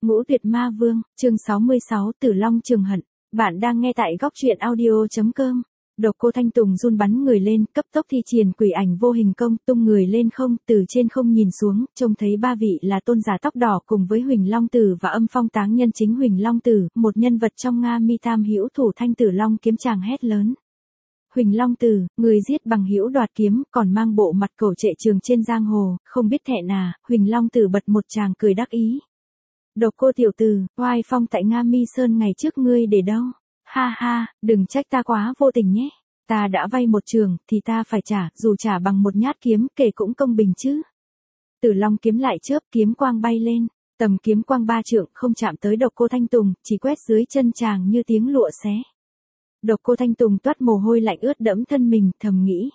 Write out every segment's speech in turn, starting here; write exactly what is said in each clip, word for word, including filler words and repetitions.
Ngũ Tuyệt Ma Vương, chương sáu mươi sáu, Tử Long Trường Hận. Bạn đang nghe tại góc truyện audio chấm com. Độc Cô Thanh Tùng run bắn người lên, cấp tốc thi triển quỷ ảnh vô hình công, tung người lên không, từ trên không nhìn xuống, trông thấy ba vị là tôn giả tóc đỏ cùng với Huỳnh Long Tử và Âm Phong Táng Nhân chính Huỳnh Long Tử, một nhân vật trong Nga Mi Tam hữu thủ Thanh Tử Long kiếm chàng hét lớn. Huỳnh Long Tử, người giết bằng hữu đoạt kiếm, còn mang bộ mặt cổ trệ trường trên giang hồ, không biết thẹn à? Huỳnh Long Tử bật một tràng cười đắc ý. Độc Cô tiểu tử, oai phong tại Nga Mi Sơn ngày trước ngươi để đâu? Ha ha, đừng trách ta quá vô tình nhé. Ta đã vay một trường, thì ta phải trả, dù trả bằng một nhát kiếm, kể cũng công bình chứ. Tử Long kiếm lại chớp, kiếm quang bay lên, tầm kiếm quang ba trượng, không chạm tới Độc Cô Thanh Tùng, chỉ quét dưới chân chàng như tiếng lụa xé. Độc Cô Thanh Tùng toát mồ hôi lạnh ướt đẫm thân mình, thầm nghĩ.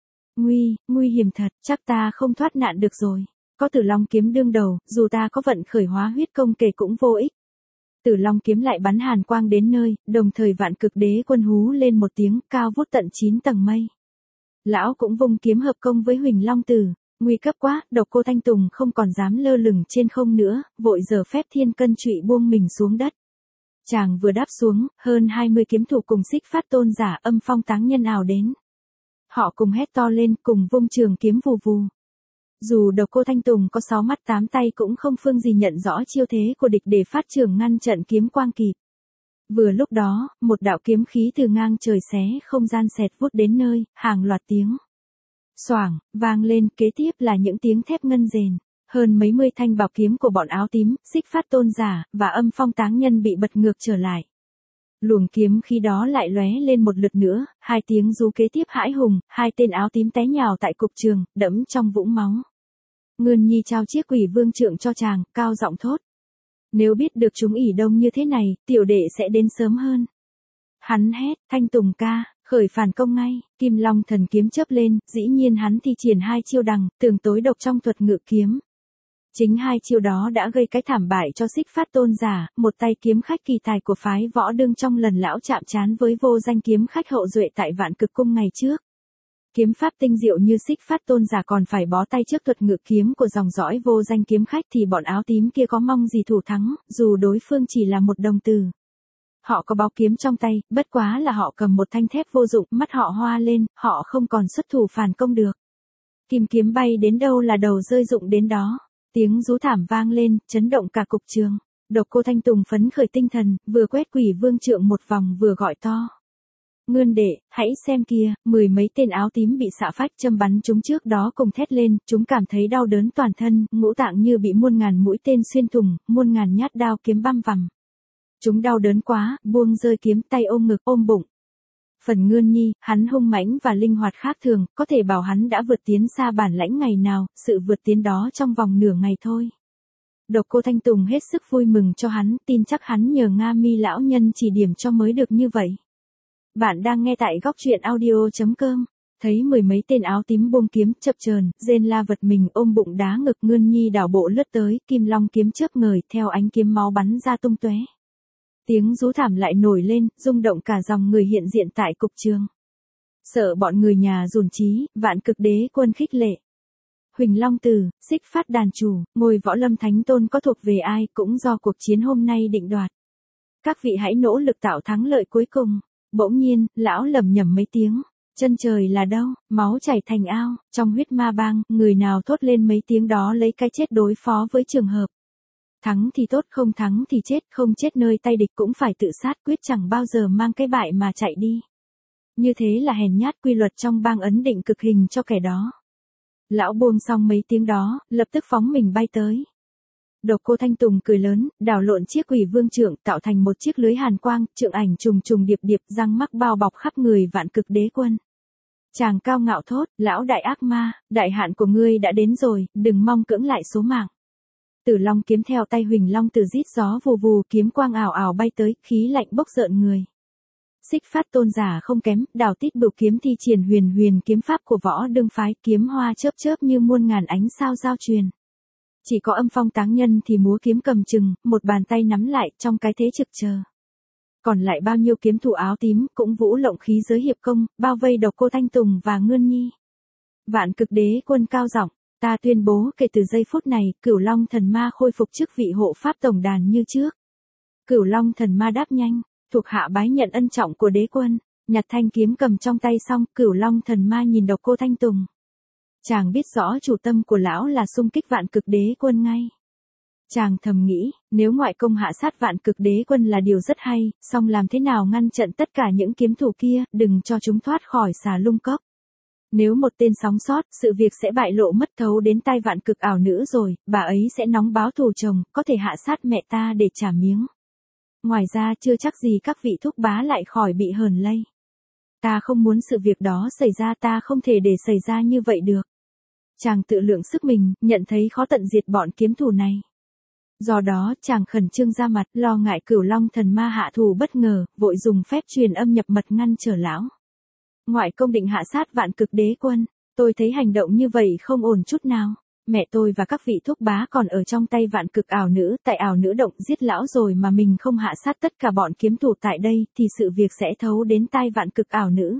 Nguy, nguy hiểm thật, chắc ta không thoát nạn được rồi. Có Tử Long kiếm đương đầu, dù ta có vận khởi hóa huyết công kể cũng vô ích. Tử Long kiếm lại bắn hàn quang đến nơi, đồng thời Vạn Cực Đế Quân hú lên một tiếng, cao vút tận chín tầng mây. Lão cũng vung kiếm hợp công với Huỳnh Long Tử, nguy cấp quá, Độc Cô Thanh Tùng không còn dám lơ lửng trên không nữa, vội giở phép thiên cân trụy buông mình xuống đất. Chàng vừa đáp xuống, hơn hai mươi kiếm thủ cùng Xích Phát tôn giả Âm Phong Táng Nhân ào đến. Họ cùng hét to lên, cùng vung trường kiếm vù vù. Dù Độc Cô Thanh Tùng có sáu mắt tám tay cũng không phương gì nhận rõ chiêu thế của địch để phát trường ngăn trận kiếm quang kịp. Vừa lúc đó, một đạo kiếm khí từ ngang trời xé không gian xẹt vút đến nơi, hàng loạt tiếng xoảng vang lên, kế tiếp là những tiếng thép ngân rền. Hơn mấy mươi thanh bảo kiếm của bọn áo tím, Xích Phát tôn giả và Âm Phong Táng Nhân bị bật ngược trở lại. Luồng kiếm khi đó lại lóe lên một lượt nữa, hai tiếng rú kế tiếp hãi hùng, hai tên áo tím té nhào tại cục trường, đẫm trong vũng máu. Ngươn Nhi trao chiếc Quỷ Vương trượng cho chàng, cao giọng thốt. Nếu biết được chúng ỉ đông như thế này, tiểu đệ sẽ đến sớm hơn. Hắn hét, Thanh Tùng ca, khởi phản công ngay, Kim Long thần kiếm chớp lên, dĩ nhiên hắn thi triển hai chiêu đằng, tường tối độc trong thuật ngự kiếm. Chính hai chiêu đó đã gây cái thảm bại cho Xích Phát tôn giả, một tay kiếm khách kỳ tài của phái Võ Đương trong lần lão chạm trán với vô danh kiếm khách hậu duệ tại Vạn Cực Cung ngày trước. Kiếm pháp tinh diệu như Xích Phát tôn giả còn phải bó tay trước thuật ngự kiếm của dòng dõi vô danh kiếm khách thì bọn áo tím kia có mong gì thủ thắng, dù đối phương chỉ là một đồng tử. Họ có báo kiếm trong tay, bất quá là họ cầm một thanh thép vô dụng, mắt họ hoa lên, họ không còn xuất thủ phản công được. Kim kiếm bay đến đâu là đầu rơi rụng đến đó. Tiếng rú thảm vang lên, chấn động cả cục trường. Độc Cô Thanh Tùng phấn khởi tinh thần, vừa quét Quỷ Vương trượng một vòng vừa gọi to. Ngươn đệ, hãy xem kia, mười mấy tên áo tím bị xạ phách châm bắn chúng trước đó cùng thét lên, chúng cảm thấy đau đớn toàn thân, ngũ tạng như bị muôn ngàn mũi tên xuyên thủng, muôn ngàn nhát đao kiếm băm vằm. Chúng đau đớn quá, buông rơi kiếm, tay ôm ngực ôm bụng. Phần Ngươn Nhi, hắn hung mãnh và linh hoạt khác thường, có thể bảo hắn đã vượt tiến xa bản lãnh ngày nào, sự vượt tiến đó trong vòng nửa ngày thôi. Độc Cô Thanh Tùng hết sức vui mừng cho hắn, tin chắc hắn nhờ Nga Mi lão nhân chỉ điểm cho mới được như vậy. Bạn đang nghe tại góc truyện audio chấm com. Thấy mười mấy tên áo tím buông kiếm, chập chờn, rên la vật mình ôm bụng đá ngực, Ngươn Nhi đảo bộ lướt tới, Kim Long kiếm chớp ngời, theo ánh kiếm máu bắn ra tung tóe. Tiếng rú thảm lại nổi lên, rung động cả dòng người hiện diện tại cục trường. Sợ bọn người nhà rủn trí, Vạn Cực Đế Quân khích lệ. Huỳnh Long Tử, Xích Phát đàn chủ, ngôi Võ Lâm Thánh Tôn có thuộc về ai cũng do cuộc chiến hôm nay định đoạt. Các vị hãy nỗ lực tạo thắng lợi cuối cùng. Bỗng nhiên, lão lẩm nhẩm mấy tiếng. Chân trời là đâu, máu chảy thành ao, trong huyết ma bang, người nào thốt lên mấy tiếng đó lấy cái chết đối phó với trường hợp. Thắng thì tốt, không thắng thì chết, không chết nơi tay địch cũng phải tự sát, quyết chẳng bao giờ mang cái bại mà chạy đi. Như thế là hèn nhát, quy luật trong bang ấn định cực hình cho kẻ đó. Lão buông xong mấy tiếng đó, lập tức phóng mình bay tới. Độc Cô Thanh Tùng cười lớn, đảo lộn chiếc Quỷ Vương trượng tạo thành một chiếc lưới hàn quang, trượng ảnh trùng trùng điệp điệp, răng mắc bao bọc khắp người Vạn Cực Đế Quân. Chàng cao ngạo thốt, lão đại ác ma, đại hạn của ngươi đã đến rồi, đừng mong cưỡng lại số mạng. Tử Long kiếm theo tay Huỳnh Long Tử rít gió vù vù, kiếm quang ảo ảo bay tới, khí lạnh bốc rợn người. Xích Phát tôn giả không kém, đào tít bửu kiếm thi triển huyền huyền kiếm pháp của Võ Đương phái, kiếm hoa chớp chớp như muôn ngàn ánh sao giao truyền. Chỉ có Âm Phong Táng Nhân thì múa kiếm cầm chừng, một bàn tay nắm lại trong cái thế trực chờ. Còn lại bao nhiêu kiếm thủ áo tím cũng vũ lộng khí giới hiệp công, bao vây Độc Cô Thanh Tùng và Ngươn Nhi. Vạn Cực Đế Quân cao giọng, Ta tuyên bố kể từ giây phút này, Cửu Long thần ma khôi phục chức vị hộ pháp tổng đàn như trước. Cửu Long thần ma đáp nhanh, thuộc hạ bái nhận ân trọng của đế quân, nhặt thanh kiếm cầm trong tay xong, Cửu Long thần ma nhìn Độc Cô Thanh Tùng. Chàng biết rõ chủ tâm của lão là xung kích Vạn Cực Đế Quân ngay. Chàng thầm nghĩ, nếu ngoại công hạ sát Vạn Cực Đế Quân là điều rất hay, song làm thế nào ngăn chặn tất cả những kiếm thủ kia, đừng cho chúng thoát khỏi xà lung cốc. Nếu một tên sống sót, sự việc sẽ bại lộ mất thấu đến tai Vạn Cực ảo nữ rồi, bà ấy sẽ nóng báo thù chồng, có thể hạ sát mẹ ta để trả miếng. Ngoài ra chưa chắc gì các vị thúc bá lại khỏi bị hờn lây. Ta không muốn sự việc đó xảy ra, ta không thể để xảy ra như vậy được. Chàng tự lượng sức mình, nhận thấy khó tận diệt bọn kiếm thủ này. Do đó, chàng khẩn trương ra mặt, lo ngại Cửu Long thần ma hạ thù bất ngờ, vội dùng phép truyền âm nhập mật ngăn trở lão. Ngoại công định hạ sát Vạn Cực Đế Quân, tôi thấy hành động như vậy không ổn chút nào. Mẹ tôi và các vị thúc bá còn ở trong tay Vạn Cực ảo nữ, tại ảo nữ động giết lão rồi mà mình không hạ sát tất cả bọn kiếm thủ tại đây, thì sự việc sẽ thấu đến tai Vạn Cực ảo nữ.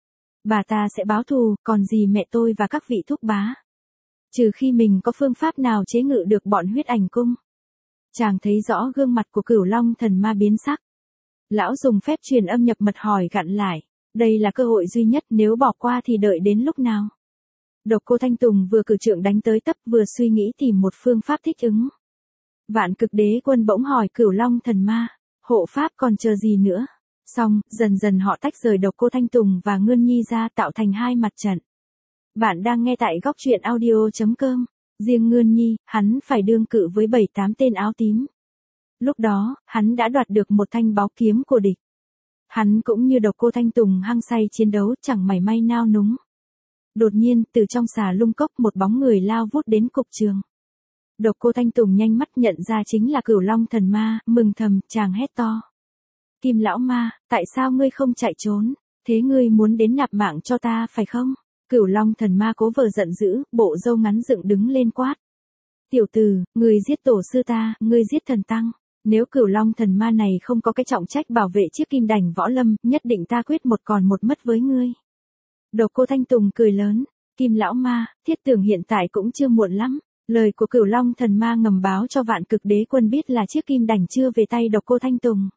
Bà ta sẽ báo thù, còn gì mẹ tôi và các vị thúc bá. Trừ khi mình có phương pháp nào chế ngự được bọn huyết ảnh cung. Chàng thấy rõ gương mặt của Cửu Long thần ma biến sắc. Lão dùng phép truyền âm nhập mật hỏi gặn lại, đây là cơ hội duy nhất, nếu bỏ qua thì đợi đến lúc nào. Độc Cô Thanh Tùng vừa cử trượng đánh tới tấp, vừa suy nghĩ tìm một phương pháp thích ứng. Vạn Cực Đế Quân bỗng hỏi Cửu Long thần ma, hộ pháp còn chờ gì nữa? Xong, dần dần họ tách rời Độc Cô Thanh Tùng và Ngân Nhi ra, tạo thành hai mặt trận. Bạn đang nghe tại góc truyện audio chấm com. Riêng Ngân Nhi, hắn phải đương cự với bảy tám tên áo tím. Lúc đó, hắn đã đoạt được một thanh báu kiếm của địch. Hắn cũng như Độc Cô Thanh Tùng hăng say chiến đấu, chẳng mảy may nao núng. Đột nhiên, từ trong xà lung cốc một bóng người lao vút đến cục trường. Độc Cô Thanh Tùng nhanh mắt nhận ra chính là Cửu Long thần ma, mừng thầm, chàng hét to. Kim lão ma, tại sao ngươi không chạy trốn? Thế ngươi muốn đến nạp mạng cho ta phải không? Cửu Long thần ma cố vờ giận dữ, bộ râu ngắn dựng đứng lên quát. Tiểu tử, ngươi giết tổ sư ta, ngươi giết thần tăng. Nếu Cửu Long thần ma này không có cái trọng trách bảo vệ chiếc kim đành võ lâm, nhất định ta quyết một còn một mất với ngươi. Độc Cô Thanh Tùng cười lớn, Kim lão ma, thiết tưởng hiện tại cũng chưa muộn lắm. Lời của Cửu Long thần ma ngầm báo cho Vạn Cực Đế Quân biết là chiếc kim đành chưa về tay Độc Cô Thanh Tùng.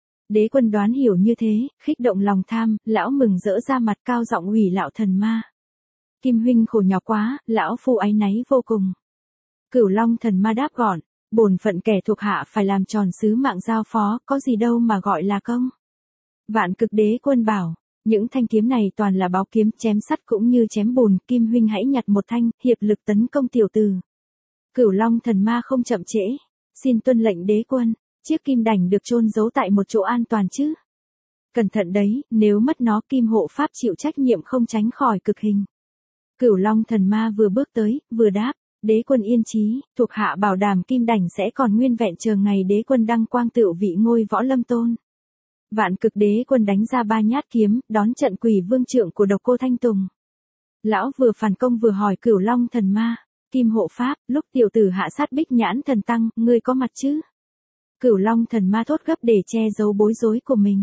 Đế Quân đoán hiểu như thế, khích động lòng tham, lão mừng rỡ ra mặt cao giọng ủy lão thần ma. Kim huynh khổ nhọc quá, lão phu áy náy vô cùng. Cửu Long thần ma đáp gọn, bổn phận kẻ thuộc hạ phải làm tròn sứ mạng giao phó, có gì đâu mà gọi là công. Vạn Cực Đế Quân bảo, những thanh kiếm này toàn là báu kiếm, chém sắt cũng như chém bùn, Kim huynh hãy nhặt một thanh, hiệp lực tấn công tiểu tử. Cửu Long thần ma không chậm trễ, xin tuân lệnh đế quân, chiếc kim đành được chôn giấu tại một chỗ an toàn chứ. Cẩn thận đấy, nếu mất nó Kim hộ pháp chịu trách nhiệm không tránh khỏi cực hình. Cửu Long thần ma vừa bước tới, vừa đáp, đế quân yên chí, thuộc hạ bảo đảm kim đành sẽ còn nguyên vẹn chờ ngày đế quân đăng quang tựu vị ngôi võ lâm tôn. Vạn Cực Đế Quân đánh ra ba nhát kiếm, đón trận Quỷ Vương trượng của Độc Cô Thanh Tùng. Lão vừa phản công vừa hỏi Cửu Long thần ma, Kim hộ pháp, lúc tiểu tử hạ sát Bích Nhãn thần tăng, ngươi có mặt chứ? Cửu Long thần ma thốt gấp để che giấu bối rối của mình.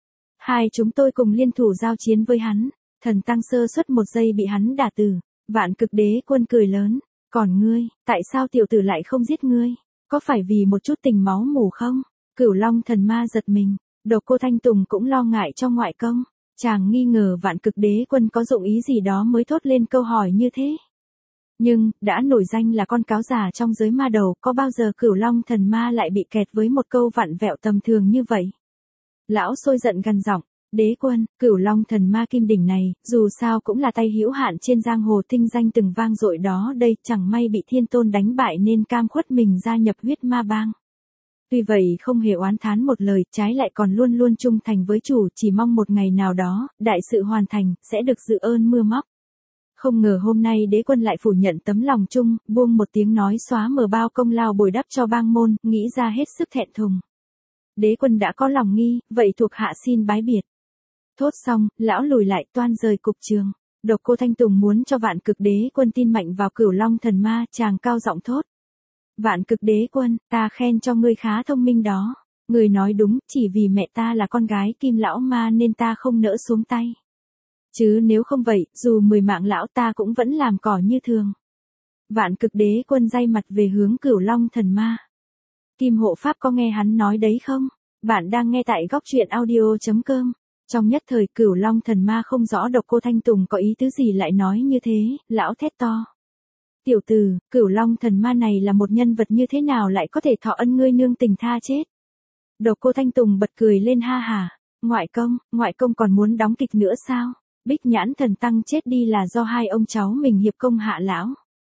Hai chúng tôi cùng liên thủ giao chiến với hắn, thần tăng sơ suất một giây bị hắn đả tử. Vạn Cực Đế Quân cười lớn, còn ngươi, tại sao tiểu tử lại không giết ngươi? Có phải vì một chút tình máu mủ không? Cửu Long thần ma giật mình. Độc Cô Thanh Tùng cũng lo ngại cho ngoại công, chàng nghi ngờ Vạn Cực Đế Quân có dụng ý gì đó mới thốt lên câu hỏi như thế. Nhưng, đã nổi danh là con cáo già trong giới ma đầu, có bao giờ Cửu Long thần ma lại bị kẹt với một câu vặn vẹo tầm thường như vậy? Lão sôi giận gằn giọng, đế quân, Cửu Long thần ma kim đỉnh này, dù sao cũng là tay hữu hạn trên giang hồ tinh danh từng vang dội đó đây, chẳng may bị thiên tôn đánh bại nên cam khuất mình gia nhập huyết ma bang. Tuy vậy không hề oán thán một lời, trái lại còn luôn luôn trung thành với chủ, chỉ mong một ngày nào đó, đại sự hoàn thành, sẽ được dự ơn mưa móc. Không ngờ hôm nay đế quân lại phủ nhận tấm lòng chung, buông một tiếng nói xóa mờ bao công lao bồi đắp cho bang môn, nghĩ ra hết sức thẹn thùng. Đế quân đã có lòng nghi, vậy thuộc hạ xin bái biệt. Thốt xong, lão lùi lại toan rời cục trường. Độc Cô Thanh Tùng muốn cho Vạn Cực Đế Quân tin mạnh vào Cửu Long thần ma, chàng cao giọng thốt. Vạn Cực Đế Quân, ta khen cho ngươi khá thông minh đó. Ngươi nói đúng, chỉ vì mẹ ta là con gái Kim lão ma nên ta không nỡ xuống tay. Chứ nếu không vậy, dù mười mạng lão ta cũng vẫn làm cỏ như thường. Vạn Cực Đế Quân day mặt về hướng Cửu Long Thần Ma. Kim hộ pháp có nghe hắn nói đấy không? Bạn đang nghe tại góc truyện audio.com. Trong nhất thời Cửu Long Thần Ma không rõ Độc Cô Thanh Tùng có ý tứ gì lại nói như thế, lão thét to. Tiểu tử, Cửu Long Thần Ma này là một nhân vật như thế nào lại có thể thọ ân ngươi nương tình tha chết? Độc Cô Thanh Tùng bật cười lên ha hà. Ngoại công, ngoại công còn muốn đóng kịch nữa sao? Bích Nhãn Thần Tăng chết đi là do hai ông cháu mình hiệp công hạ lão.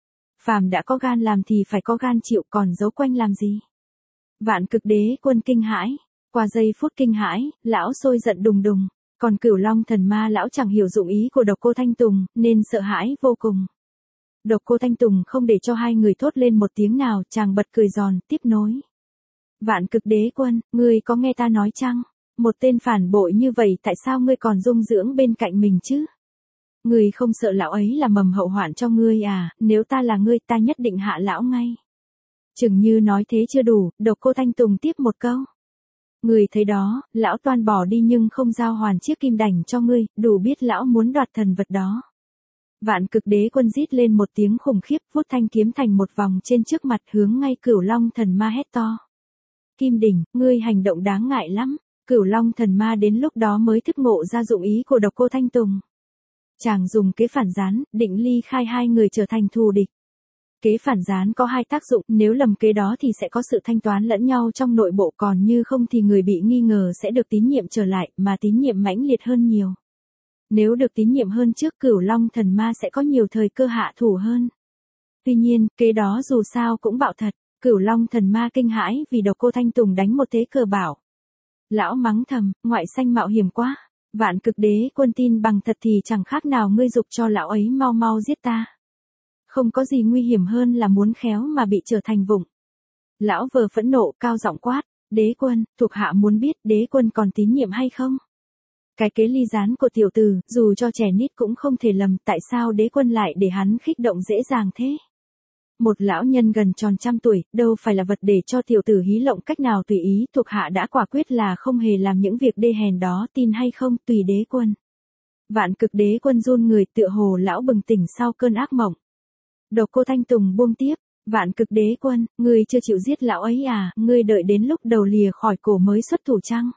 Phàm đã có gan làm thì phải có gan chịu, còn giấu quanh làm gì? Vạn Cực Đế Quân kinh hãi. Qua giây phút kinh hãi, lão sôi giận đùng đùng. Còn Cửu Long Thần Ma lão chẳng hiểu dụng ý của Độc Cô Thanh Tùng, nên sợ hãi vô cùng. Độc Cô Thanh Tùng không để cho hai người thốt lên một tiếng nào, chàng bật cười giòn, tiếp nối. Vạn Cực Đế Quân, ngươi có nghe ta nói chăng? Một tên phản bội như vậy tại sao ngươi còn dung dưỡng bên cạnh mình chứ? Ngươi không sợ lão ấy là mầm hậu hoạn cho ngươi à, nếu ta là ngươi ta nhất định hạ lão ngay. Chừng như nói thế chưa đủ, Độc Cô Thanh Tùng tiếp một câu. Ngươi thấy đó, lão toan bỏ đi nhưng không giao hoàn chiếc kim đảnh cho ngươi, đủ biết lão muốn đoạt thần vật đó. Vạn Cực Đế Quân rít lên một tiếng khủng khiếp, vút thanh kiếm thành một vòng trên trước mặt hướng ngay Cửu Long Thần Ma hét to. Kim đỉnh, ngươi hành động đáng ngại lắm. Cửu Long Thần Ma đến lúc đó mới thức ngộ ra dụng ý của Độc Cô Thanh Tùng. Chàng dùng kế phản gián, định ly khai hai người trở thành thù địch. Kế phản gián có hai tác dụng, nếu lầm kế đó thì sẽ có sự thanh toán lẫn nhau trong nội bộ, còn như không thì người bị nghi ngờ sẽ được tín nhiệm trở lại, mà tín nhiệm mãnh liệt hơn nhiều. Nếu được tín nhiệm hơn trước, Cửu Long Thần Ma sẽ có nhiều thời cơ hạ thủ hơn. Tuy nhiên, kế đó dù sao cũng bạo thật, Cửu Long Thần Ma kinh hãi vì Độc Cô Thanh Tùng đánh một thế cờ bảo. Lão mắng thầm, ngoại xanh mạo hiểm quá. Vạn Cực Đế Quân tin bằng thật thì chẳng khác nào ngươi dục cho lão ấy mau mau giết ta. Không có gì nguy hiểm hơn là muốn khéo mà bị trở thành vụng. Lão vờ phẫn nộ cao giọng quát, Đế Quân, thuộc hạ muốn biết Đế Quân còn tín nhiệm hay không? Cái kế ly gián của tiểu tử, dù cho trẻ nít cũng không thể lầm, tại sao Đế Quân lại để hắn khích động dễ dàng thế? Một lão nhân gần tròn trăm tuổi, đâu phải là vật để cho tiểu tử hí lộng cách nào tùy ý, thuộc hạ đã quả quyết là không hề làm những việc đê hèn đó, tin hay không, tùy Đế Quân. Vạn Cực Đế Quân run người, tựa hồ lão bừng tỉnh sau cơn ác mộng. Độc Cô Thanh Tùng buông tiếp, Vạn Cực Đế Quân, ngươi chưa chịu giết lão ấy à, ngươi đợi đến lúc đầu lìa khỏi cổ mới xuất thủ chăng?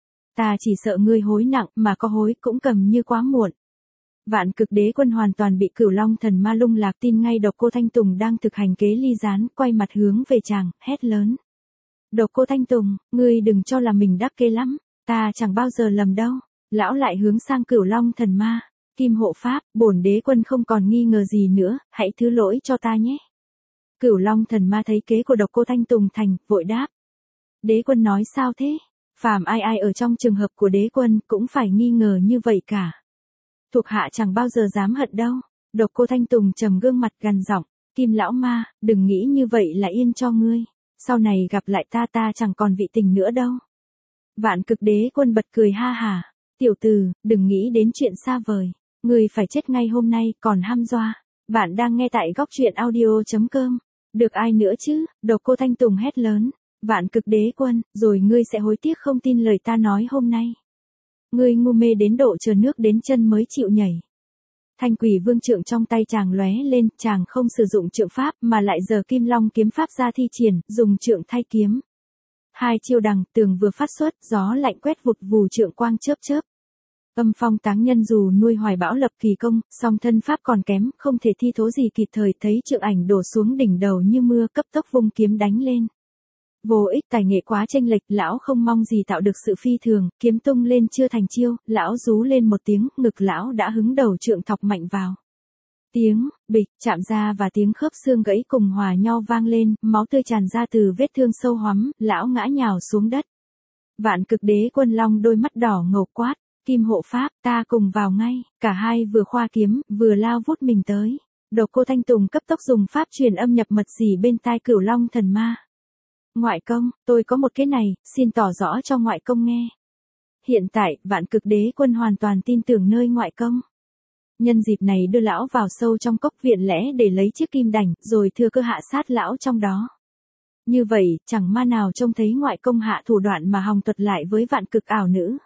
Ta chỉ sợ ngươi hối nặng, mà có hối cũng cầm như quá muộn. Vạn Cực Đế Quân hoàn toàn bị Cửu Long Thần Ma lung lạc, tin ngay Độc Cô Thanh Tùng đang thực hành kế ly gián, quay mặt hướng về chàng, hét lớn. Độc Cô Thanh Tùng, ngươi đừng cho là mình đắc kế lắm, ta chẳng bao giờ lầm đâu. Lão lại hướng sang Cửu Long Thần Ma. Kim hộ pháp, bổn Đế Quân không còn nghi ngờ gì nữa, hãy thứ lỗi cho ta nhé. Cửu Long Thần Ma thấy kế của Độc Cô Thanh Tùng thành, vội đáp. Đế Quân nói sao thế? Phàm ai ai ở trong trường hợp của Đế Quân cũng phải nghi ngờ như vậy cả. Thuộc hạ chẳng bao giờ dám hận đâu. Độc Cô Thanh Tùng trầm gương mặt gằn giọng, Kim lão ma, đừng nghĩ như vậy là yên cho ngươi. Sau này gặp lại ta ta chẳng còn vị tình nữa đâu. Vạn Cực Đế Quân bật cười ha hà. Tiểu tử, đừng nghĩ đến chuyện xa vời. Ngươi phải chết ngay hôm nay, còn hăm doa. Bạn đang nghe tại góc truyện audio.com. Được ai nữa chứ? Độc Cô Thanh Tùng hét lớn. Vạn Cực Đế Quân, rồi ngươi sẽ hối tiếc không tin lời ta nói hôm nay. Ngươi ngu mê đến độ chờ nước đến chân mới chịu nhảy. Thanh Quỷ Vương trượng trong tay chàng lóe lên, chàng không sử dụng trượng pháp mà lại giở Kim Long kiếm pháp ra thi triển, dùng trượng thay kiếm. Hai chiêu đằng tường vừa phát xuất, gió lạnh quét vụt vù, trượng quang chớp chớp. Âm Phong Táng Nhân dù nuôi hoài bão lập kỳ công, song thân pháp còn kém, không thể thi thố gì kịp thời, thấy trượng ảnh đổ xuống đỉnh đầu như mưa, cấp tốc vung kiếm đánh lên. Vô ích, tài nghệ quá chênh lệch, lão không mong gì tạo được sự phi thường, kiếm tung lên chưa thành chiêu, lão rú lên một tiếng, ngực lão đã hứng đầu trượng thọc mạnh vào. Tiếng bịch chạm ra và tiếng khớp xương gãy cùng hòa nhau vang lên, máu tươi tràn ra từ vết thương sâu hoắm, lão ngã nhào xuống đất. Vạn Cực Đế Quân long đôi mắt đỏ ngầu quát, Kim hộ pháp, ta cùng vào ngay. Cả hai vừa khoa kiếm, vừa lao vút mình tới. Độc Cô Thanh Tùng cấp tốc dùng pháp truyền âm nhập mật xỉ bên tai Cửu Long Thần Ma. Ngoại công, tôi có một cái này, xin tỏ rõ cho ngoại công nghe. Hiện tại, Vạn Cực Đế Quân hoàn toàn tin tưởng nơi ngoại công. Nhân dịp này đưa lão vào sâu trong cốc viện lẽ để lấy chiếc kim đảnh, rồi thừa cơ hạ sát lão trong đó. Như vậy, chẳng ma nào trông thấy ngoại công hạ thủ đoạn mà hòng tuật lại với Vạn Cực ảo nữ.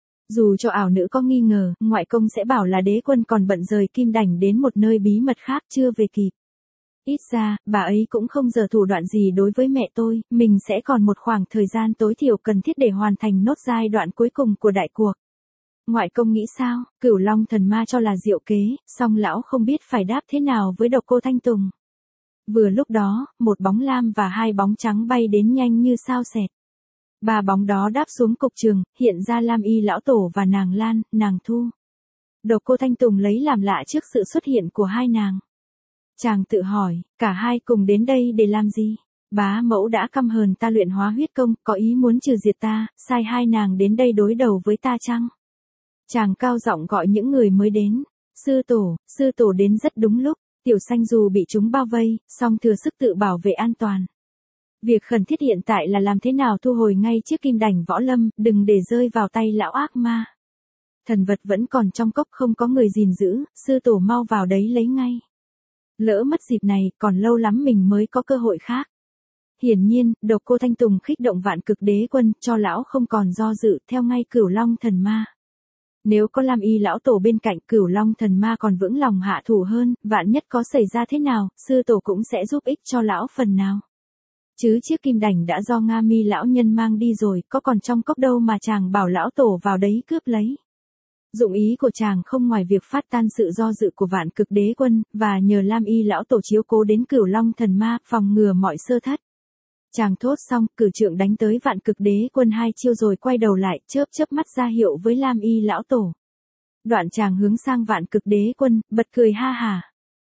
Dù cho ảo nữ có nghi ngờ, ngoại công sẽ bảo là Đế Quân còn bận rời kim đảnh đến một nơi bí mật khác chưa về kịp. Ít ra, bà ấy cũng không giở thủ đoạn gì đối với mẹ tôi, mình sẽ còn một khoảng thời gian tối thiểu cần thiết để hoàn thành nốt giai đoạn cuối cùng của đại cuộc. Ngoại công nghĩ sao? Cửu Long thần ma cho là diệu kế, song lão không biết phải đáp thế nào với độc cô Thanh Tùng. Vừa lúc đó, một bóng lam và hai bóng trắng bay đến nhanh như sao xẹt. Ba bóng đó đáp xuống cục trường, hiện ra Lam Y lão tổ và nàng Lan, nàng Thu. Độc cô Thanh Tùng lấy làm lạ trước sự xuất hiện của hai nàng. Chàng tự hỏi, cả hai cùng đến đây để làm gì? Bá mẫu đã căm hờn ta luyện hóa huyết công, có ý muốn trừ diệt ta, sai hai nàng đến đây đối đầu với ta chăng? Chàng cao giọng gọi những người mới đến. Sư tổ, sư tổ đến rất đúng lúc, Tiểu Xanh dù bị chúng bao vây, song thừa sức tự bảo vệ an toàn. Việc khẩn thiết hiện tại là làm thế nào thu hồi ngay chiếc kim đảnh võ lâm, đừng để rơi vào tay lão ác ma. Thần vật vẫn còn trong cốc không có người gìn giữ, sư tổ mau vào đấy lấy ngay. Lỡ mất dịp này, còn lâu lắm mình mới có cơ hội khác. Hiển nhiên, độc cô Thanh Tùng khích động vạn cực đế quân, cho lão không còn do dự, theo ngay Cửu Long thần ma. Nếu có Lam Y lão tổ bên cạnh, Cửu Long thần ma còn vững lòng hạ thủ hơn, vạn nhất có xảy ra thế nào, sư tổ cũng sẽ giúp ích cho lão phần nào. Chứ chiếc kim đảnh đã do Nga Mi lão nhân mang đi rồi, có còn trong cốc đâu mà chàng bảo lão tổ vào đấy cướp lấy. Dụng ý của chàng không ngoài việc phát tan sự do dự của vạn cực đế quân, và nhờ Lam Y lão tổ chiếu cố đến Cửu Long thần ma, phòng ngừa mọi sơ thất. Chàng thốt xong, cử trượng đánh tới vạn cực đế quân hai chiêu rồi quay đầu lại, chớp chớp mắt ra hiệu với Lam Y lão tổ. Đoạn chàng hướng sang vạn cực đế quân, bật cười ha hả.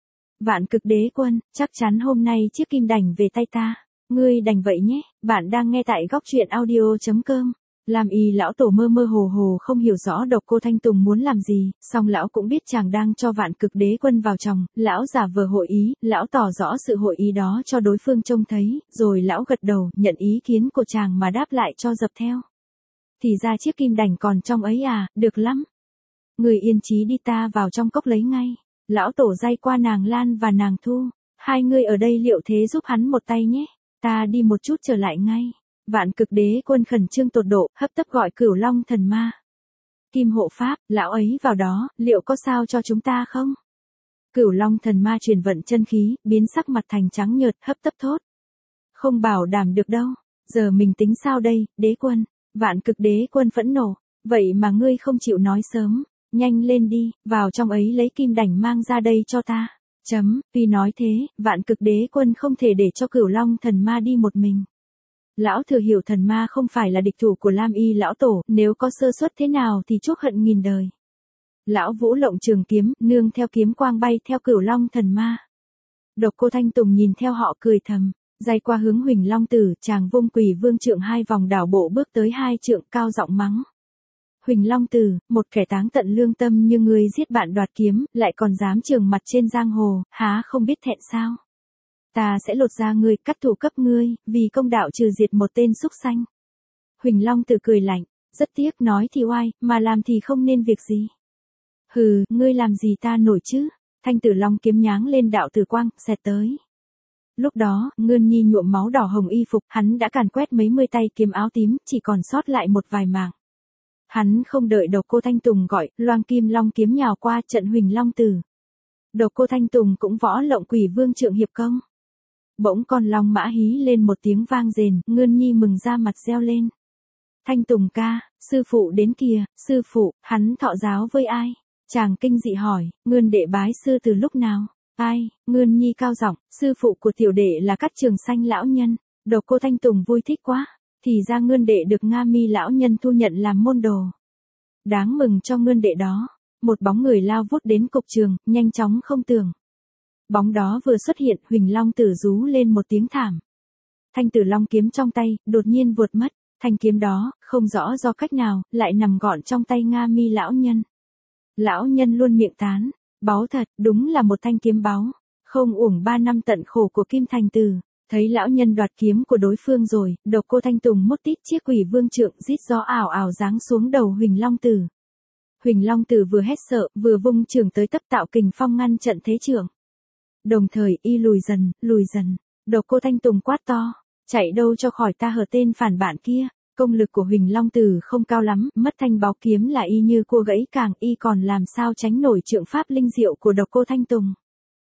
Vạn cực đế quân, chắc chắn hôm nay chiếc kim đảnh về tay ta. Ngươi đành vậy nhé, bạn đang nghe tại góc truyện audio chấm com. Lam Y lão tổ mơ mơ hồ hồ không hiểu rõ độc cô Thanh Tùng muốn làm gì, song lão cũng biết chàng đang cho vạn cực đế quân vào chồng, lão giả vờ hội ý, lão tỏ rõ sự hội ý đó cho đối phương trông thấy, rồi lão gật đầu, nhận ý kiến của chàng mà đáp lại cho dập theo. Thì ra chiếc kim đảnh còn trong ấy à, được lắm. Người yên chí đi, ta vào trong cốc lấy ngay. Lão tổ day qua nàng Lan và nàng Thu, hai người ở đây liệu thế giúp hắn một tay nhé, ta đi một chút trở lại ngay. Vạn cực đế quân khẩn trương tột độ, hấp tấp gọi Cửu Long thần ma. Kim hộ pháp, lão ấy vào đó, liệu có sao cho chúng ta không? Cửu Long thần ma truyền vận chân khí, biến sắc mặt thành trắng nhợt, hấp tấp thốt. Không bảo đảm được đâu, giờ mình tính sao đây, đế quân? Vạn cực đế quân phẫn nộ, vậy mà ngươi không chịu nói sớm, nhanh lên đi, vào trong ấy lấy kim đảnh mang ra đây cho ta. Chấm, vì nói thế, vạn cực đế quân không thể để cho Cửu Long thần ma đi một mình. Lão thừa hiểu thần ma không phải là địch thủ của Lam Y lão tổ, nếu có sơ suất thế nào thì chuốc hận nghìn đời. Lão vũ lộng trường kiếm, nương theo kiếm quang bay theo Cửu Long thần ma. Độc cô Thanh Tùng nhìn theo họ cười thầm, day qua hướng Huỳnh Long Tử, chàng vung Quỷ Vương trượng hai vòng đảo bộ bước tới hai trượng, cao giọng mắng. Huỳnh Long Tử, một kẻ táng tận lương tâm như ngươi giết bạn đoạt kiếm, lại còn dám trường mặt trên giang hồ, há không biết thẹn sao? Ta sẽ lột ra ngươi, cắt thủ cấp ngươi, vì công đạo trừ diệt một tên súc sanh. Huỳnh Long Tử cười lạnh, rất tiếc nói thì oai, mà làm thì không nên việc gì. Hừ, ngươi làm gì ta nổi chứ? Thanh Tử Long kiếm nháng lên đạo tử quang, xẹt tới. Lúc đó, Ngân Nhi nhuộm máu đỏ hồng y phục, hắn đã càn quét mấy mươi tay kiếm áo tím, chỉ còn sót lại một vài mảng. Hắn không đợi độc cô Thanh Tùng gọi, loang kim long kiếm nhào qua trận Huỳnh Long Tử. Độc cô Thanh Tùng cũng võ lộng Quỷ Vương trượng hiệp công. Bỗng con long mã hí lên một tiếng vang rền, Ngân Nhi mừng ra mặt reo lên. Thanh Tùng ca, sư phụ đến kìa, sư phụ, hắn thọ giáo với ai? Chàng kinh dị hỏi, Ngân đệ bái sư từ lúc nào? Ai? Ngân Nhi cao giọng, sư phụ của tiểu đệ là Cát Trường Xanh lão nhân. Độc cô Thanh Tùng vui thích quá, thì ra Ngân đệ được Nga Mi lão nhân thu nhận làm môn đồ. Đáng mừng cho Ngân đệ đó. Một bóng người lao vút đến cục trường, nhanh chóng không tưởng. Bóng đó vừa xuất hiện, Huỳnh Long Tử rú lên một tiếng thảm. Thanh Tử Long kiếm trong tay, đột nhiên vụt mất, thanh kiếm đó, không rõ do cách nào, lại nằm gọn trong tay Nga Mi lão nhân. Lão nhân luôn miệng tán, báu thật, đúng là một thanh kiếm báu, không uổng ba năm tận khổ của Kim Thành Tử. Thấy lão nhân đoạt kiếm của đối phương rồi, độc cô Thanh Tùng mốt tít chiếc Quỷ Vương trượng rít gió ảo ảo giáng xuống đầu Huỳnh Long Tử. Huỳnh Long Tử vừa hét sợ, vừa vung trường tới tấp tạo kình phong ngăn trận thế trưởng. Đồng thời y lùi dần, lùi dần, độc cô Thanh Tùng quát to, chạy đâu cho khỏi ta hở tên phản bạn kia. Công lực của Huỳnh Long Tử không cao lắm, mất thanh báo kiếm là y như cua gãy càng, y còn làm sao tránh nổi trượng pháp linh diệu của độc cô Thanh Tùng.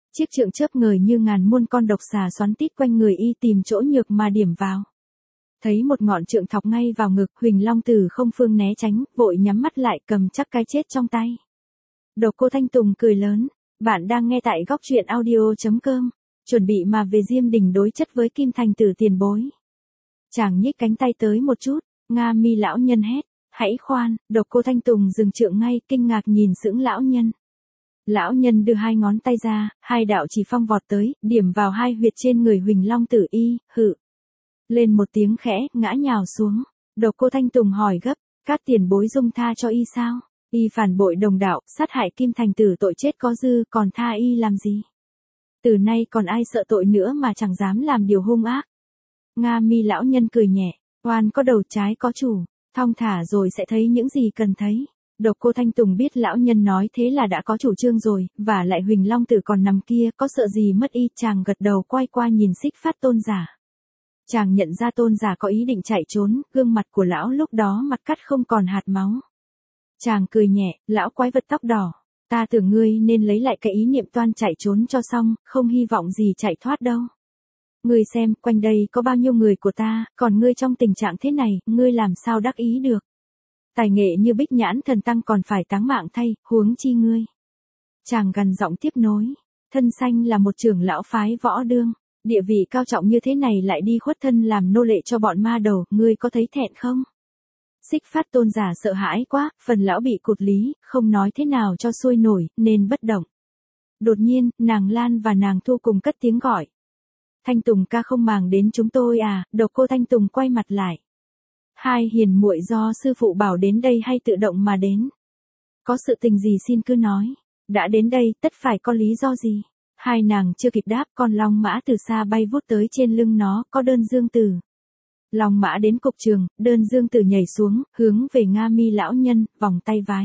Chiếc trượng chớp ngời như ngàn muôn con độc xà xoắn tít quanh người y tìm chỗ nhược mà điểm vào. Thấy một ngọn trượng thọc ngay vào ngực, Huỳnh Long Tử không phương né tránh, vội nhắm mắt lại cầm chắc cái chết trong tay. Độc Cô Thanh Tùng cười lớn, bạn đang nghe tại góc truyện audio chấm com, chuẩn bị mà về Diêm Đình đối chất với Kim Thành Tử tiền bối. Chàng nhích cánh tay tới một chút, Nga Mi lão nhân hét, hãy khoan. Độc Cô Thanh Tùng dừng trượng ngay, kinh ngạc nhìn sững lão nhân. Lão nhân đưa hai ngón tay ra, hai đạo chỉ phong vọt tới, điểm vào hai huyệt trên người Huỳnh Long Tử y, hự. Lên một tiếng khẽ, ngã nhào xuống. Độc Cô Thanh Tùng hỏi gấp, các tiền bối dung tha cho y sao? Y phản bội đồng đạo, sát hại Kim Thành Tử tội chết có dư, còn tha y làm gì? Từ nay còn ai sợ tội nữa mà chẳng dám làm điều hung ác. Nga Mi lão nhân cười nhẹ, oan có đầu trái có chủ, thong thả rồi sẽ thấy những gì cần thấy. Độc Cô Thanh Tùng biết lão nhân nói thế là đã có chủ trương rồi, và lại Huỳnh Long Tử còn nằm kia, có sợ gì mất y. Chàng gật đầu quay qua nhìn Xích Phát tôn giả. Chàng nhận ra tôn giả có ý định chạy trốn, gương mặt của lão lúc đó mặt cắt không còn hạt máu. Chàng cười nhẹ, lão quái vật tóc đỏ, ta tưởng ngươi nên lấy lại cái ý niệm toan chạy trốn cho xong, không hy vọng gì chạy thoát đâu. Ngươi xem, quanh đây có bao nhiêu người của ta, còn ngươi trong tình trạng thế này, ngươi làm sao đắc ý được. Tài nghệ như Bích Nhãn Thần Tăng còn phải táng mạng thay, huống chi ngươi. Chàng gằn giọng tiếp nối, thân sanh là một trưởng lão phái võ đương, địa vị cao trọng như thế này lại đi khuất thân làm nô lệ cho bọn ma đầu, ngươi có thấy thẹn không? Xích Phát tôn giả sợ hãi quá, phần lão bị cụt lý, không nói thế nào cho xuôi nổi, nên bất động. Đột nhiên, nàng Lan và nàng Thu cùng cất tiếng gọi. Thanh Tùng ca không màng đến chúng tôi à? Độc Cô Thanh Tùng quay mặt lại. Hai hiền muội do sư phụ bảo đến đây hay tự động mà đến? Có sự tình gì xin cứ nói. Đã đến đây, tất phải có lý do gì? Hai nàng chưa kịp đáp, con long mã từ xa bay vút tới, trên lưng nó có Đơn Dương Tử. Long mã đến cục trường, Đơn Dương Tử nhảy xuống, hướng về Nga Mi lão nhân, vòng tay vái.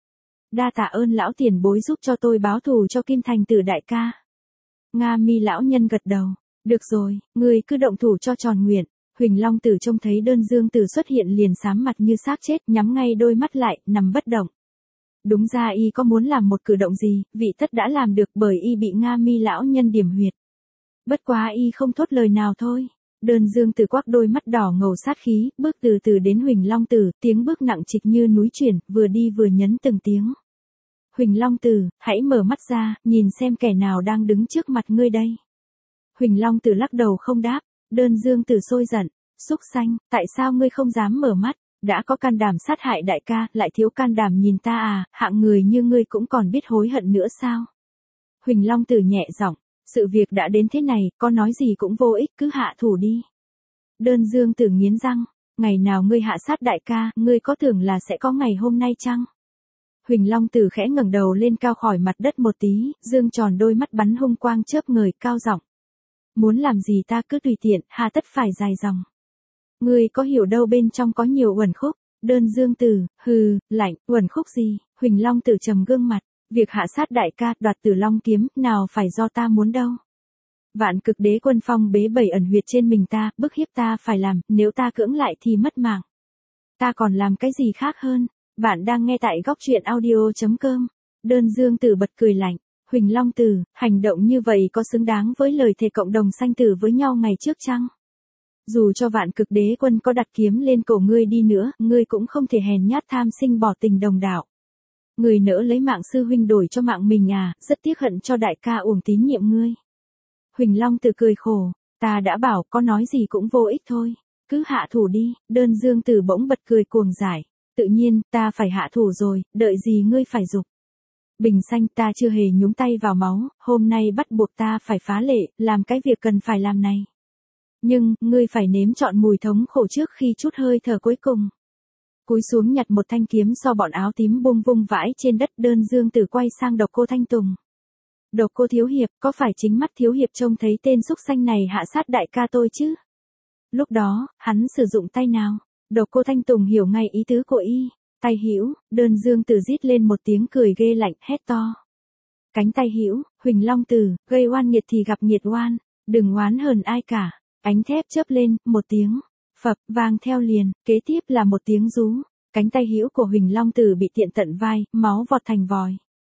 Đa tạ ơn lão tiền bối giúp cho tôi báo thù cho Kim Thành Tử đại ca. Nga Mi lão nhân gật đầu. Được rồi, ngươi cứ động thủ cho tròn nguyện. Huỳnh Long Tử trông thấy Đơn Dương Tử xuất hiện liền xám mặt như xác chết, nhắm ngay đôi mắt lại, nằm bất động. Đúng ra y có muốn làm một cử động gì, vị tất đã làm được, bởi y bị Nga Mi lão nhân điểm huyệt. Bất quá y không thốt lời nào thôi. Đơn Dương Tử quắc đôi mắt đỏ ngầu sát khí, bước từ từ đến Huỳnh Long Tử, tiếng bước nặng trịch như núi chuyển, vừa đi vừa nhấn từng tiếng. Huỳnh Long Tử, hãy mở mắt ra, nhìn xem kẻ nào đang đứng trước mặt ngươi đây. Huỳnh Long Tử lắc đầu không đáp. Đơn Dương Tử sôi giận, xúc xanh, tại sao ngươi không dám mở mắt? Đã có can đảm sát hại đại ca, lại thiếu can đảm nhìn ta à? Hạng người như ngươi cũng còn biết hối hận nữa sao? Huỳnh Long Tử nhẹ giọng, sự việc đã đến thế này, có nói gì cũng vô ích, cứ hạ thủ đi. Đơn Dương Tử nghiến răng, ngày nào ngươi hạ sát đại ca, ngươi có tưởng là sẽ có ngày hôm nay chăng? Huỳnh Long Tử khẽ ngẩng đầu lên cao khỏi mặt đất một tí, dương tròn đôi mắt bắn hung quang chớp ngời, cao giọng. Muốn làm gì ta cứ tùy tiện, hà tất phải dài dòng. Ngươi có hiểu đâu bên trong có nhiều uẩn khúc. Đơn Dương Tử, hừ, lạnh, uẩn khúc gì? Huỳnh Long Tử trầm gương mặt, việc hạ sát đại ca, đoạt Tử Long kiếm, nào phải do ta muốn đâu. Vạn Cực Đế Quân phong bế bảy ẩn huyệt trên mình ta, bức hiếp ta phải làm, nếu ta cưỡng lại thì mất mạng. Ta còn làm cái gì khác hơn? Bạn đang nghe tại góc truyện audio chấm com. Đơn Dương Tử bật cười lạnh. Huỳnh Long Tử, hành động như vậy có xứng đáng với lời thề cộng đồng sanh tử với nhau ngày trước chăng? Dù cho Vạn Cực Đế Quân có đặt kiếm lên cổ ngươi đi nữa, ngươi cũng không thể hèn nhát tham sinh bỏ tình đồng đạo. Ngươi nỡ lấy mạng sư huynh đổi cho mạng mình à, rất tiếc hận cho đại ca uổng tín nhiệm ngươi. Huỳnh Long Tử cười khổ, ta đã bảo có nói gì cũng vô ích thôi, cứ hạ thủ đi. Đơn Dương Tử bỗng bật cười cuồng giải, tự nhiên, ta phải hạ thủ rồi, đợi gì ngươi phải giục. Bình Xanh, ta chưa hề nhúng tay vào máu, hôm nay bắt buộc ta phải phá lệ, làm cái việc cần phải làm này. Nhưng, ngươi phải nếm trọn mùi thống khổ trước khi chút hơi thở cuối cùng. Cúi xuống nhặt một thanh kiếm so bọn áo tím bung vung vãi trên đất. Đơn Dương Tử quay sang Độc Cô Thanh Tùng. Độc Cô thiếu hiệp, có phải chính mắt thiếu hiệp trông thấy tên xúc xanh này hạ sát đại ca tôi chứ? Lúc đó, hắn sử dụng tay nào? Độc Cô Thanh Tùng hiểu ngay ý tứ của y. Tay hữu. Đơn Dương Tử rít lên một tiếng cười ghê lạnh, hét to. Cánh tay hữu. Huỳnh Long Tử, gây oan nghiệt thì gặp nghiệt oan, đừng oán hờn ai cả. Ánh thép chớp lên, một tiếng phập vang theo liền, kế tiếp là một tiếng rú. Cánh tay hữu của Huỳnh Long Tử bị tiện tận vai, máu vọt thành vòi.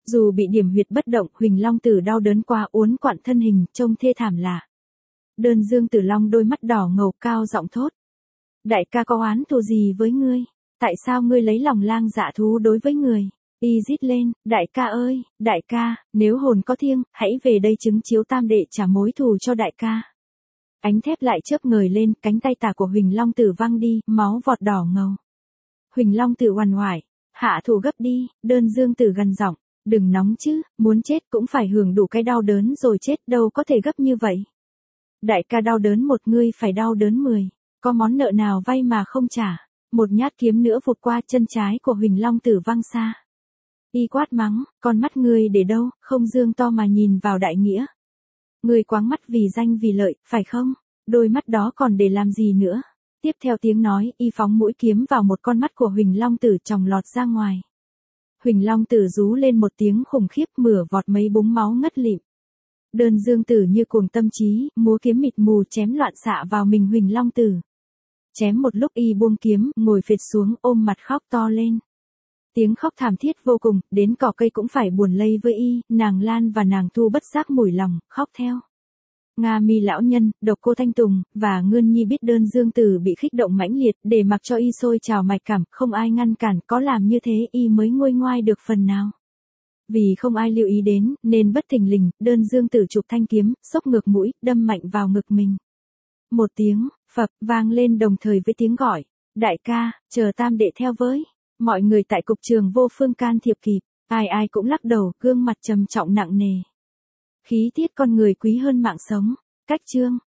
Dù bị điểm huyệt bất động, Huỳnh Long Tử đau đớn quá uốn quặn thân hình, trông thê thảm lạ. Đơn Dương Tử Long đôi mắt đỏ ngầu cao giọng thốt. Đại ca có oán thù gì với ngươi? Tại sao ngươi lấy lòng lang dạ thú đối với người? Y rít lên, đại ca ơi, đại ca, nếu hồn có thiêng, hãy về đây chứng chiếu tam đệ trả mối thù cho đại ca. Ánh thép lại chớp ngời lên, cánh tay tả của Huỳnh Long Tử văng đi, máu vọt đỏ ngầu. Huỳnh Long Tử uằn oải, hạ thủ gấp đi, Đơn Dương Tử gằn giọng, đừng nóng chứ, muốn chết cũng phải hưởng đủ cái đau đớn rồi chết, đâu có thể gấp như vậy. Đại ca đau đớn một, ngươi phải đau đớn mười, có món nợ nào vay mà không trả. Một nhát kiếm nữa vụt qua chân trái của Huỳnh Long Tử văng xa. Y quát mắng, con mắt ngươi để đâu, không dương to mà nhìn vào đại nghĩa. Ngươi quáng mắt vì danh vì lợi, phải không? Đôi mắt đó còn để làm gì nữa? Tiếp theo tiếng nói, y phóng mũi kiếm vào một con mắt của Huỳnh Long Tử tròng lọt ra ngoài. Huỳnh Long Tử rú lên một tiếng khủng khiếp, mửa vọt mấy búng máu ngất lịm. Đơn Dương Tử như cuồng tâm trí, múa kiếm mịt mù chém loạn xạ vào mình Huỳnh Long Tử. Chém một lúc y buông kiếm, ngồi phịch xuống ôm mặt khóc to lên. Tiếng khóc thảm thiết vô cùng, đến cỏ cây cũng phải buồn lây với y, nàng Lan và nàng Thu bất giác mủi lòng, khóc theo. Nga Mi lão nhân, Độc Cô Thanh Tùng, và Ngươn Nhi biết Đơn Dương Tử bị kích động mãnh liệt, để mặc cho y sôi trào mạch cảm, không ai ngăn cản, có làm như thế y mới nguôi ngoai được phần nào. Vì không ai lưu ý đến, nên bất thình lình, Đơn Dương Tử chụp thanh kiếm, xốc ngược mũi, đâm mạnh vào ngực mình. Một tiếng, phập, vang lên đồng thời với tiếng gọi, đại ca, chờ tam đệ theo với. Mọi người tại cục trường vô phương can thiệp kịp, ai ai cũng lắc đầu, gương mặt trầm trọng nặng nề. Khí tiết con người quý hơn mạng sống. Cách chương